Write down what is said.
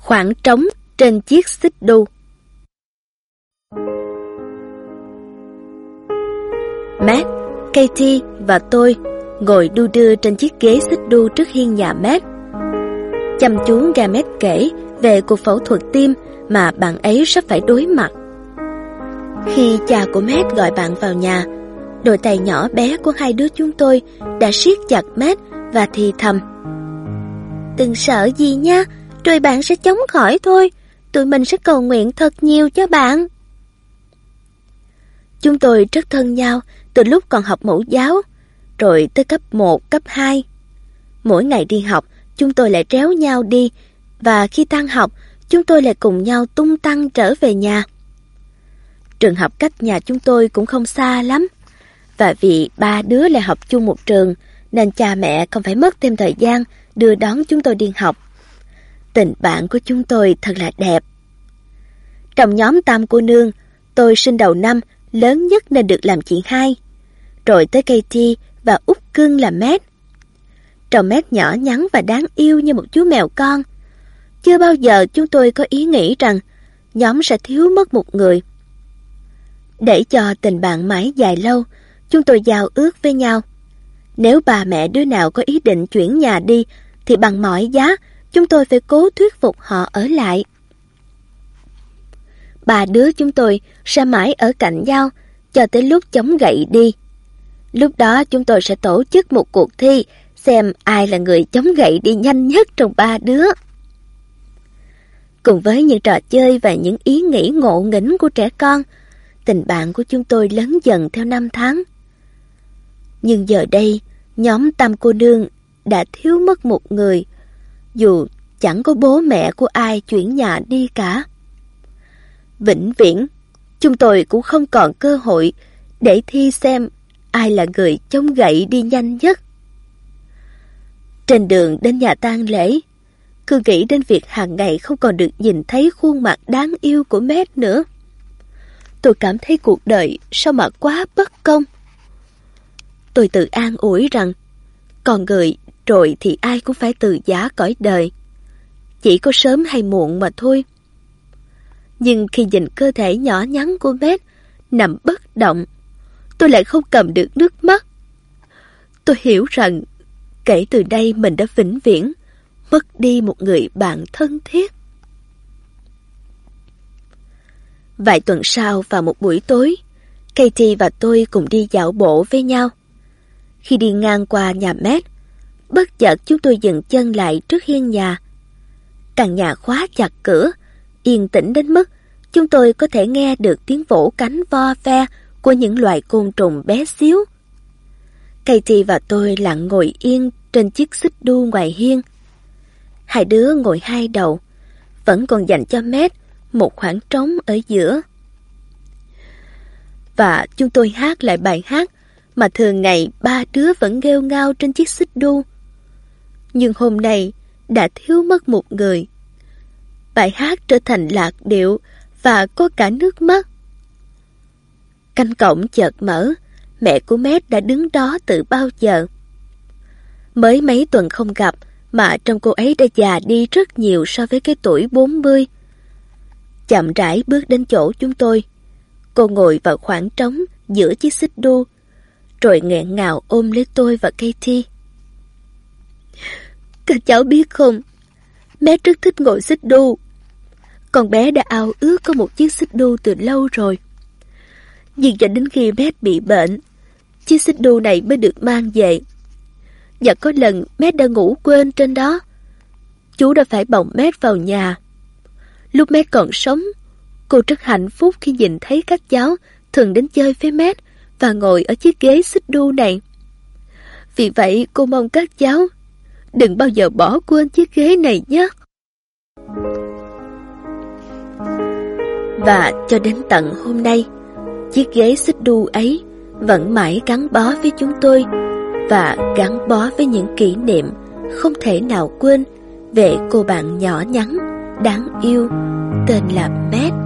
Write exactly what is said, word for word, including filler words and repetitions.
Khoảng trống trên chiếc xích đu. Matt, Katie và tôi ngồi đu đưa trên chiếc ghế xích đu trước hiên nhà Matt. Chăm chú nghe Matt kể về cuộc phẫu thuật tim mà bạn ấy sắp phải đối mặt. Khi cha của Matt gọi bạn vào nhà, đôi tay nhỏ bé của hai đứa chúng tôi đã siết chặt Matt và thì thầm: "Đừng sợ gì nha, rồi bạn sẽ chống khỏi thôi. Tụi mình sẽ cầu nguyện thật nhiều cho bạn." Chúng tôi rất thân nhau từ lúc còn học mẫu giáo, rồi tới cấp một, cấp hai. Mỗi ngày đi học, chúng tôi lại tréo nhau đi, và khi tan học, chúng tôi lại cùng nhau tung tăng trở về nhà. Trường học cách nhà chúng tôi cũng không xa lắm, và vì ba đứa lại học chung một trường, nên cha mẹ không phải mất thêm thời gian đưa đón chúng tôi đi học. Tình bạn của chúng tôi thật là đẹp. Trong nhóm tam cô nương, tôi sinh đầu năm, lớn nhất nên được làm chị hai. Rồi tới Katie và út cưng là Matt. Trông Matt nhỏ nhắn và đáng yêu như một chú mèo con. Chưa bao giờ chúng tôi có ý nghĩ rằng nhóm sẽ thiếu mất một người. Để cho tình bạn mãi dài lâu, chúng tôi giao ước với nhau. Nếu bà mẹ đứa nào có ý định chuyển nhà đi, thì bằng mọi giá, chúng tôi phải cố thuyết phục họ ở lại. Ba đứa chúng tôi sẽ mãi ở cạnh nhau cho tới lúc chống gậy đi. Lúc đó chúng tôi sẽ tổ chức một cuộc thi xem ai là người chống gậy đi nhanh nhất trong ba đứa. Cùng với những trò chơi và những ý nghĩ ngộ nghĩnh của trẻ con, tình bạn của chúng tôi lớn dần theo năm tháng. Nhưng giờ đây, nhóm tam cô nương đã thiếu mất một người, dù chẳng có bố mẹ của ai chuyển nhà đi cả. Vĩnh viễn, chúng tôi cũng không còn cơ hội để thi xem ai là người chống gậy đi nhanh nhất. Trên đường đến nhà tang lễ, cứ nghĩ đến việc hàng ngày không còn được nhìn thấy khuôn mặt đáng yêu của Matt nữa. Tôi cảm thấy cuộc đời sao mà quá bất công. Tôi tự an ủi rằng con người rồi thì ai cũng phải từ giã cõi đời, chỉ có sớm hay muộn mà thôi. Nhưng khi nhìn cơ thể nhỏ nhắn của Matt nằm bất động, tôi lại không cầm được nước mắt. Tôi hiểu rằng kể từ đây mình đã vĩnh viễn mất đi một người bạn thân thiết. Vài tuần sau, vào một buổi tối, Katie và tôi cùng đi dạo bộ với nhau. Khi đi ngang qua nhà Matt, bất chợt chúng tôi dừng chân lại trước hiên nhà. Căn nhà khóa chặt cửa, yên tĩnh đến mức chúng tôi có thể nghe được tiếng vỗ cánh vo ve của những loài côn trùng bé xíu. Katie và tôi lặng ngồi yên trên chiếc xích đu ngoài hiên. Hai đứa ngồi hai đầu, vẫn còn dành cho Matt một khoảng trống ở giữa. Và chúng tôi hát lại bài hát mà thường ngày ba đứa vẫn nghêu ngao trên chiếc xích đu. Nhưng hôm nay đã thiếu mất một người. Bài hát trở thành lạc điệu và có cả nước mắt. Cánh cổng chợt mở, mẹ của Matt đã đứng đó từ bao giờ. Mới mấy tuần không gặp mà trông cô ấy đã già đi rất nhiều so với cái tuổi bốn mươi. Chậm rãi bước đến chỗ chúng tôi. Cô ngồi vào khoảng trống giữa chiếc xích đu, rồi nghẹn ngào ôm lấy tôi và Katie. Các cháu biết không, Matt rất thích ngồi xích đu. Con bé đã ao ước có một chiếc xích đu từ lâu rồi. Nhưng cho đến khi Matt bị bệnh, chiếc xích đu này mới được mang về. Và có lần Matt đã ngủ quên trên đó. Chú đã phải bồng Matt vào nhà. Lúc Matt còn sống, cô rất hạnh phúc khi nhìn thấy các cháu thường đến chơi với Matt và ngồi ở chiếc ghế xích đu này. Vì vậy cô mong các cháu đừng bao giờ bỏ quên chiếc ghế này nhé. Và cho đến tận hôm nay, chiếc ghế xích đu ấy vẫn mãi gắn bó với chúng tôi và gắn bó với những kỷ niệm không thể nào quên về cô bạn nhỏ nhắn, đáng yêu tên là Matt.